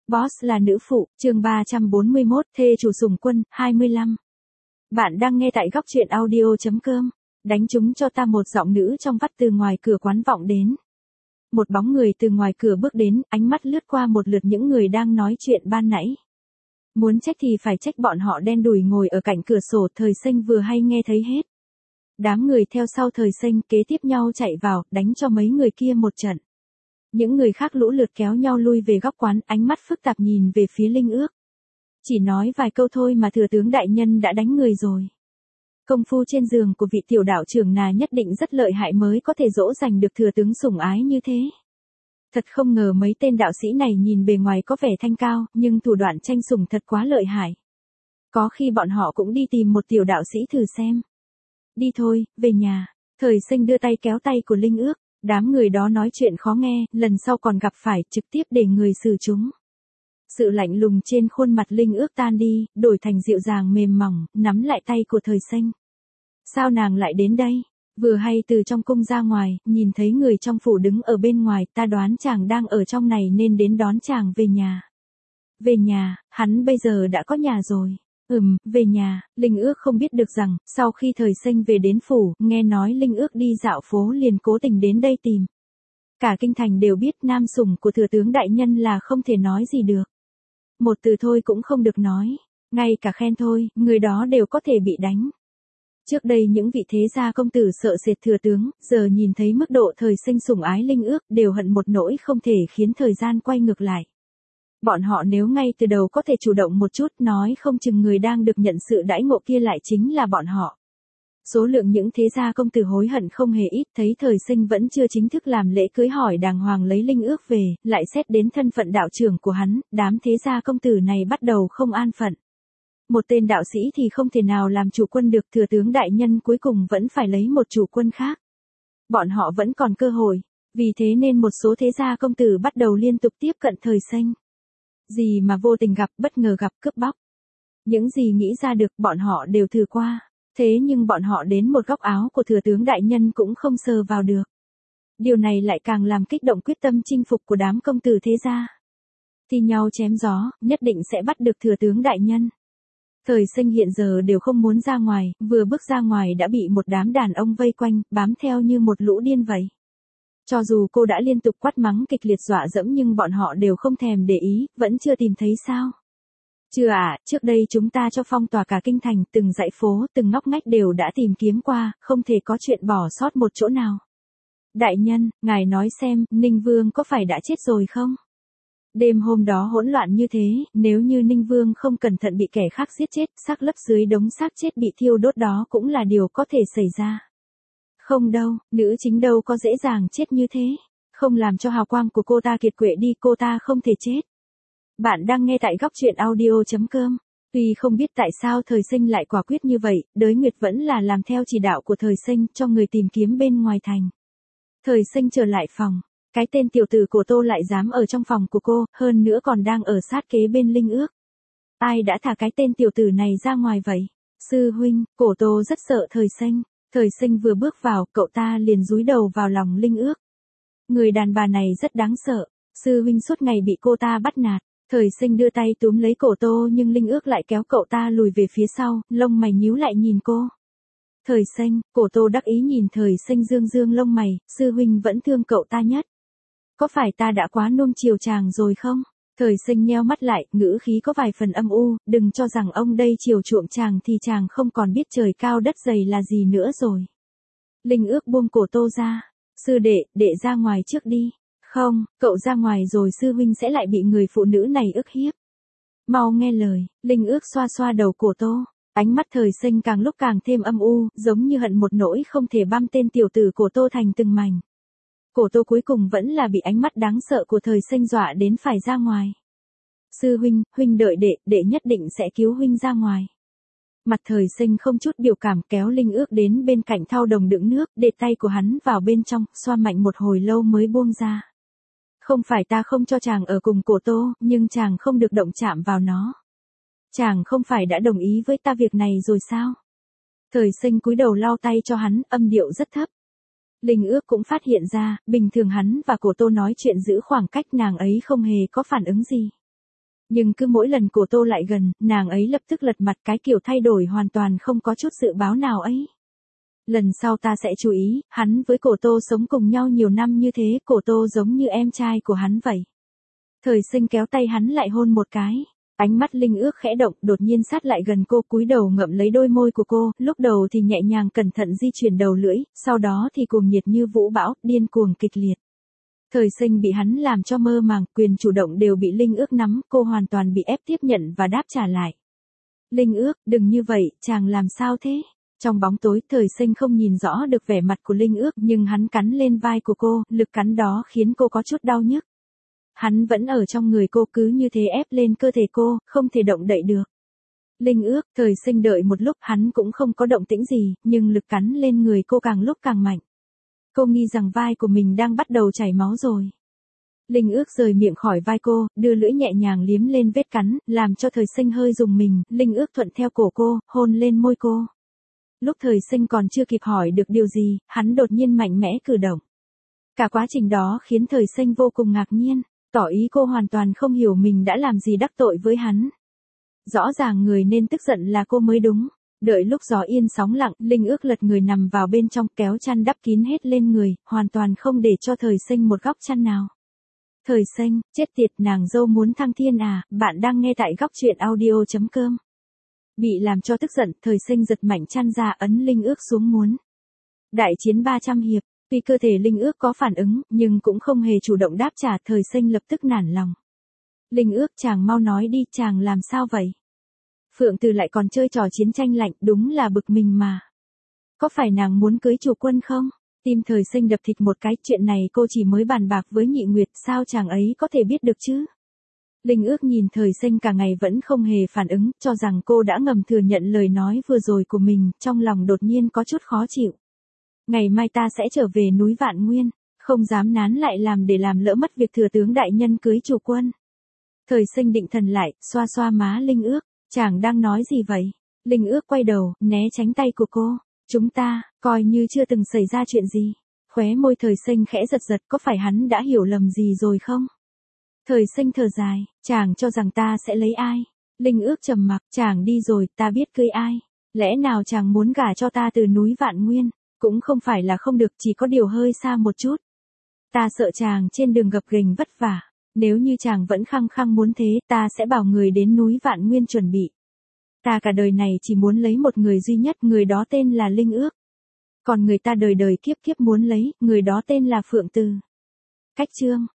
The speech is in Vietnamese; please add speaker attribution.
Speaker 1: Boss là nữ phụ, chương 341, thê chủ sủng quân, 25. Bạn đang nghe tại góc truyện audio.com. Đánh trúng cho ta, một giọng nữ trong vắt từ ngoài cửa quán vọng đến. Một bóng người từ ngoài cửa bước đến, ánh mắt lướt qua một lượt những người đang nói chuyện ban nãy. Muốn trách thì phải trách bọn họ đen đủi ngồi ở cạnh cửa sổ, Thời Xanh vừa hay nghe thấy hết. Đám người theo sau Thời Xanh kế tiếp nhau chạy vào, đánh cho mấy người kia một trận. Những người khác lũ lượt kéo nhau lui về góc quán, ánh mắt phức tạp nhìn về phía Linh Ước. Chỉ nói vài câu thôi mà thừa tướng đại nhân đã đánh người rồi. Công phu trên giường của vị tiểu đạo trưởng nà nhất định rất lợi hại mới có thể dỗ dành được thừa tướng sủng ái như thế. Thật không ngờ mấy tên đạo sĩ này nhìn bề ngoài có vẻ thanh cao, nhưng thủ đoạn tranh sủng thật quá lợi hại. Có khi bọn họ cũng đi tìm một tiểu đạo sĩ thử xem. Đi thôi, về nhà. Thời Xanh đưa tay kéo tay của Linh Ước. Đám người đó nói chuyện khó nghe, lần sau còn gặp phải, trực tiếp để người xử chúng. Sự lạnh lùng trên khuôn mặt Linh Ước tan đi, đổi thành dịu dàng mềm mỏng, nắm lại tay của Thời Xanh. Sao nàng lại đến đây? Vừa hay từ trong cung ra ngoài, nhìn thấy người trong phủ đứng ở bên ngoài, ta đoán chàng đang ở trong này nên đến đón chàng về nhà. Về nhà, hắn bây giờ đã có nhà rồi. Về nhà. Linh Ước không biết được rằng, sau khi Thời Xanh về đến phủ, nghe nói Linh Ước đi dạo phố liền cố tình đến đây tìm. Cả kinh thành đều biết nam sủng của thừa tướng đại nhân là không thể nói gì được. Một từ thôi cũng không được nói. Ngay cả khen thôi, người đó đều có thể bị đánh. Trước đây những vị thế gia công tử sợ sệt thừa tướng, giờ nhìn thấy mức độ Thời Xanh sủng ái Linh Ước đều hận một nỗi không thể khiến thời gian quay ngược lại. Bọn họ nếu ngay từ đầu có thể chủ động một chút, nói không chừng người đang được nhận sự đãi ngộ kia lại chính là bọn họ. Số lượng những thế gia công tử hối hận không hề ít, thấy Thời Xanh vẫn chưa chính thức làm lễ cưới hỏi đàng hoàng lấy Linh Ước về, lại xét đến thân phận đạo trưởng của hắn, đám thế gia công tử này bắt đầu không an phận. Một tên đạo sĩ thì không thể nào làm chủ quân được, thừa tướng đại nhân cuối cùng vẫn phải lấy một chủ quân khác. Bọn họ vẫn còn cơ hội, vì thế nên một số thế gia công tử bắt đầu liên tục tiếp cận Thời Xanh. Gì mà vô tình gặp, bất ngờ gặp, cướp bóc. Những gì nghĩ ra được bọn họ đều thử qua. Thế nhưng bọn họ đến một góc áo của thừa tướng đại nhân cũng không sờ vào được. Điều này lại càng làm kích động quyết tâm chinh phục của đám công tử thế gia. Thì nhau chém gió, nhất định sẽ bắt được thừa tướng đại nhân. Thời Xanh hiện giờ đều không muốn ra ngoài, vừa bước ra ngoài đã bị một đám đàn ông vây quanh, bám theo như một lũ điên vậy. Cho dù cô đã liên tục quát mắng kịch liệt dọa dẫm nhưng bọn họ đều không thèm để ý, vẫn chưa tìm thấy sao? Chưa à, trước đây chúng ta cho phong tỏa cả kinh thành, từng dãy phố, từng ngóc ngách đều đã tìm kiếm qua, không thể có chuyện bỏ sót một chỗ nào. Đại nhân, ngài nói xem, Ninh Vương có phải đã chết rồi không? Đêm hôm đó hỗn loạn như thế, nếu như Ninh Vương không cẩn thận bị kẻ khác giết chết, xác lấp dưới đống xác chết bị thiêu đốt đó cũng là điều có thể xảy ra. Không đâu, nữ chính đâu có dễ dàng chết như thế. Không làm cho hào quang của cô ta kiệt quệ đi, cô ta không thể chết. Bạn đang nghe tại góc truyện audio.com. Tuy không biết tại sao Thời Xanh lại quả quyết như vậy, Đới Nguyệt vẫn là làm theo chỉ đạo của Thời Xanh cho người tìm kiếm bên ngoài thành. Thời Xanh trở lại phòng. Cái tên tiểu tử của Tô lại dám ở trong phòng của cô, hơn nữa còn đang ở sát kế bên Linh Ước. Ai đã thả cái tên tiểu tử này ra ngoài vậy? Sư huynh, cổ Tô rất sợ Thời Xanh. Thời Xanh vừa bước vào, cậu ta liền dúi đầu vào lòng Linh Ước. Người đàn bà này rất đáng sợ, sư huynh suốt ngày bị cô ta bắt nạt. Thời Xanh đưa tay túm lấy cổ Tô nhưng Linh Ước lại kéo cậu ta lùi về phía sau, lông mày nhíu lại nhìn cô. Thời Xanh, cổ Tô đắc ý nhìn Thời Xanh dương dương lông mày, sư huynh vẫn thương cậu ta nhất. Có phải ta đã quá nuông chiều chàng rồi không? Thời Xanh nheo mắt lại, ngữ khí có vài phần âm u, đừng cho rằng ông đây chiều chuộng chàng thì chàng không còn biết trời cao đất dày là gì nữa rồi. Linh Ước buông cổ Tô ra. Sư đệ ra ngoài trước đi. Không, cậu ra ngoài rồi sư huynh sẽ lại bị người phụ nữ này ức hiếp. Mau nghe lời. Linh Ước xoa xoa đầu cổ Tô. Ánh mắt Thời Xanh càng lúc càng thêm âm u, giống như hận một nỗi không thể băm tên tiểu tử cổ Tô thành từng mảnh. Cổ Tô cuối cùng vẫn là bị ánh mắt đáng sợ của Thời Xanh dọa đến phải ra ngoài. Sư huynh, huynh đợi đệ nhất định sẽ cứu huynh ra ngoài. Mặt Thời Xanh không chút biểu cảm kéo Linh Ước đến bên cạnh thau đồng đựng nước, để tay của hắn vào bên trong, xoa mạnh một hồi lâu mới buông ra. Không phải ta không cho chàng ở cùng cổ Tô, nhưng chàng không được động chạm vào nó. Chàng không phải đã đồng ý với ta việc này rồi sao? Thời Xanh cúi đầu lau tay cho hắn, âm điệu rất thấp. Linh Ước cũng phát hiện ra, bình thường hắn và cổ Tô nói chuyện giữ khoảng cách, nàng ấy không hề có phản ứng gì. Nhưng cứ mỗi lần cổ Tô lại gần, nàng ấy lập tức lật mặt, cái kiểu thay đổi hoàn toàn không có chút dự báo nào ấy. Lần sau ta sẽ chú ý, hắn với cổ Tô sống cùng nhau nhiều năm như thế, cổ Tô giống như em trai của hắn vậy. Thời Sinh kéo tay hắn lại hôn một cái. Ánh mắt Linh Ước khẽ động, đột nhiên sát lại gần cô, cúi đầu ngậm lấy đôi môi của cô, lúc đầu thì nhẹ nhàng cẩn thận di chuyển đầu lưỡi, sau đó thì cuồng nhiệt như vũ bão, điên cuồng kịch liệt. Thời Sinh bị hắn làm cho mơ màng, quyền chủ động đều bị Linh Ước nắm, cô hoàn toàn bị ép tiếp nhận và đáp trả lại. Linh Ước, đừng như vậy, chàng làm sao thế? Trong bóng tối, Thời Sinh không nhìn rõ được vẻ mặt của Linh Ước, nhưng hắn cắn lên vai của cô, lực cắn đó khiến cô có chút đau nhức. Hắn vẫn ở trong người cô, cứ như thế ép lên cơ thể cô, không thể động đậy được. Linh Ước, Thời Sinh đợi một lúc, hắn cũng không có động tĩnh gì, nhưng lực cắn lên người cô càng lúc càng mạnh. Cô nghi rằng vai của mình đang bắt đầu chảy máu rồi. Linh Ước rời miệng khỏi vai cô, đưa lưỡi nhẹ nhàng liếm lên vết cắn, làm cho Thời Sinh hơi rùng mình, Linh Ước thuận theo cổ cô, hôn lên môi cô. Lúc Thời Sinh còn chưa kịp hỏi được điều gì, hắn đột nhiên mạnh mẽ cử động. Cả quá trình đó khiến Thời Sinh vô cùng ngạc nhiên, tỏ ý cô hoàn toàn không hiểu mình đã làm gì đắc tội với hắn. Rõ ràng người nên tức giận là cô mới đúng. Đợi lúc gió yên sóng lặng, Linh Ước lật người nằm vào bên trong, kéo chăn đắp kín hết lên người, hoàn toàn không để cho Thời Sinh một góc chăn nào. Thời Sinh, chết tiệt, nàng dâu muốn thăng thiên à, bạn đang nghe tại góc truyện audio.com. Bị làm cho tức giận, Thời Sinh giật mạnh chăn ra, ấn Linh Ước xuống muốn. Đại chiến 300 hiệp, tuy cơ thể Linh Ước có phản ứng, nhưng cũng không hề chủ động đáp trả, Thời Sinh lập tức nản lòng. Linh Ước, chàng mau nói đi, chàng làm sao vậy? Phượng Từ lại còn chơi trò chiến tranh lạnh, đúng là bực mình mà. Có phải nàng muốn cưới chủ quân không? Tim Thời Sinh đập thịt một cái, chuyện này cô chỉ mới bàn bạc với Nhị Nguyệt, sao chàng ấy có thể biết được chứ? Linh Ước nhìn Thời Sinh cả ngày vẫn không hề phản ứng, cho rằng cô đã ngầm thừa nhận lời nói vừa rồi của mình, trong lòng đột nhiên có chút khó chịu. Ngày mai ta sẽ trở về núi Vạn Nguyên, không dám nán lại làm để làm lỡ mất việc thừa tướng đại nhân cưới chủ quân. Thời Sinh định thần lại, xoa xoa má Linh Ước, chàng đang nói gì vậy? Linh Ước quay đầu, né tránh tay của cô. Chúng ta, coi như chưa từng xảy ra chuyện gì. Khóe môi Thời Sinh khẽ giật giật, có phải hắn đã hiểu lầm gì rồi không? Thời Sinh thở dài, chàng cho rằng ta sẽ lấy ai? Linh Ước trầm mặc, chàng đi rồi, ta biết cưới ai? Lẽ nào chàng muốn gả cho ta từ núi Vạn Nguyên? Cũng không phải là không được, chỉ có điều hơi xa một chút. Ta sợ chàng trên đường gập ghềnh vất vả. Nếu như chàng vẫn khăng khăng muốn thế, ta sẽ bảo người đến núi Vạn Nguyên chuẩn bị. Ta cả đời này chỉ muốn lấy một người duy nhất, người đó tên là Linh Ước. Còn người ta đời đời kiếp kiếp muốn lấy, người đó tên là Phượng Từ. Cách chương